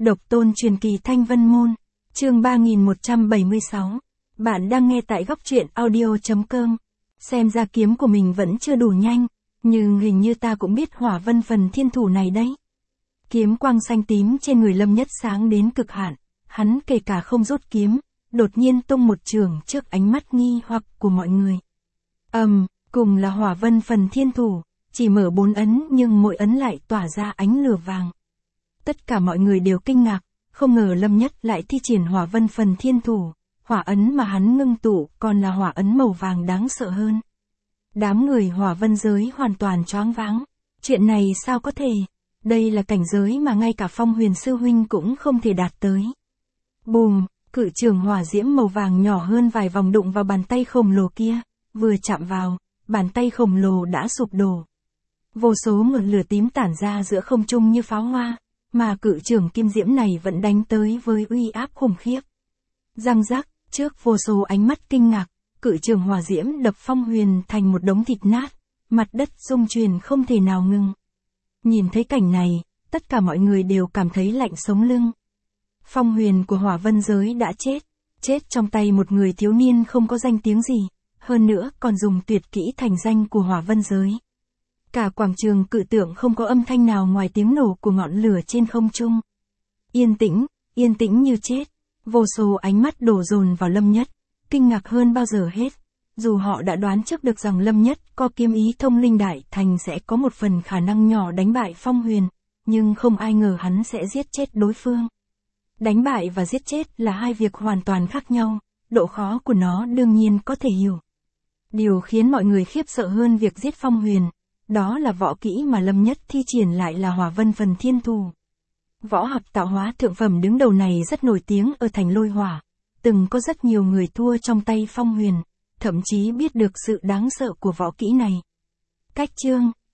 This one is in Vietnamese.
Độc tôn truyền kỳ Thanh Vân Môn, chương 3176. Bạn đang nghe tại góc truyện audio.com. Xem ra kiếm của mình vẫn chưa đủ nhanh, nhưng hình như ta cũng biết Hỏa Vân Phần Thiên Thủ này đấy. Kiếm quang xanh tím trên người Lâm Nhất sáng đến cực hạn, hắn kể cả không rút kiếm, đột nhiên tung một chưởng trước ánh mắt nghi hoặc của mọi người. Cùng là Hỏa Vân Phần Thiên Thủ, chỉ mở 4 ấn nhưng mỗi ấn lại tỏa ra ánh lửa vàng. Tất cả mọi người đều kinh ngạc, không ngờ Lâm Nhất lại thi triển Hỏa Vân Phần Thiên Thủ, hỏa ấn mà hắn ngưng tụ còn là hỏa ấn màu vàng đáng sợ hơn. Đám người Hỏa Vân giới hoàn toàn choáng váng, chuyện này sao có thể, đây là cảnh giới mà ngay cả Phong Huyền sư huynh cũng không thể đạt tới. Bùm, cự trường hỏa diễm màu vàng nhỏ hơn vài vòng đụng vào bàn tay khổng lồ kia, vừa chạm vào, bàn tay khổng lồ đã sụp đổ. Vô số ngọn lửa tím tản ra giữa không trung như pháo hoa, mà cự trường kim diễm này vẫn đánh tới với uy áp khủng khiếp. Răng rắc, trước vô số ánh mắt kinh ngạc, cự trường hỏa diễm đập Phong Huyền thành một đống thịt nát, mặt đất rung chuyển không thể nào ngừng. Nhìn thấy cảnh này, tất cả mọi người đều cảm thấy lạnh sống lưng. Phong Huyền của Hỏa Vân giới đã chết trong tay một người thiếu niên không có danh tiếng gì, hơn nữa còn dùng tuyệt kỹ thành danh của Hỏa Vân giới. Cả quảng trường cự tượng không có âm thanh nào ngoài tiếng nổ của ngọn lửa trên không trung. Yên tĩnh như chết, vô số ánh mắt đổ dồn vào Lâm Nhất, kinh ngạc hơn bao giờ hết. Dù họ đã đoán trước được rằng Lâm Nhất có kiếm ý thông linh đại thành sẽ có một phần khả năng nhỏ đánh bại Phong Huyền, nhưng không ai ngờ hắn sẽ giết chết đối phương. Đánh bại và giết chết là hai việc hoàn toàn khác nhau, độ khó của nó đương nhiên có thể hiểu. Điều khiến mọi người khiếp sợ hơn việc giết Phong Huyền, đó là võ kỹ mà Lâm Nhất thi triển lại là Hỏa Vân Phần Thiên Thủ. Võ học tạo hóa thượng phẩm đứng đầu này rất nổi tiếng ở thành Lôi Hỏa, từng có rất nhiều người thua trong tay Phong Huyền, thậm chí biết được sự đáng sợ của võ kỹ này. Cách chương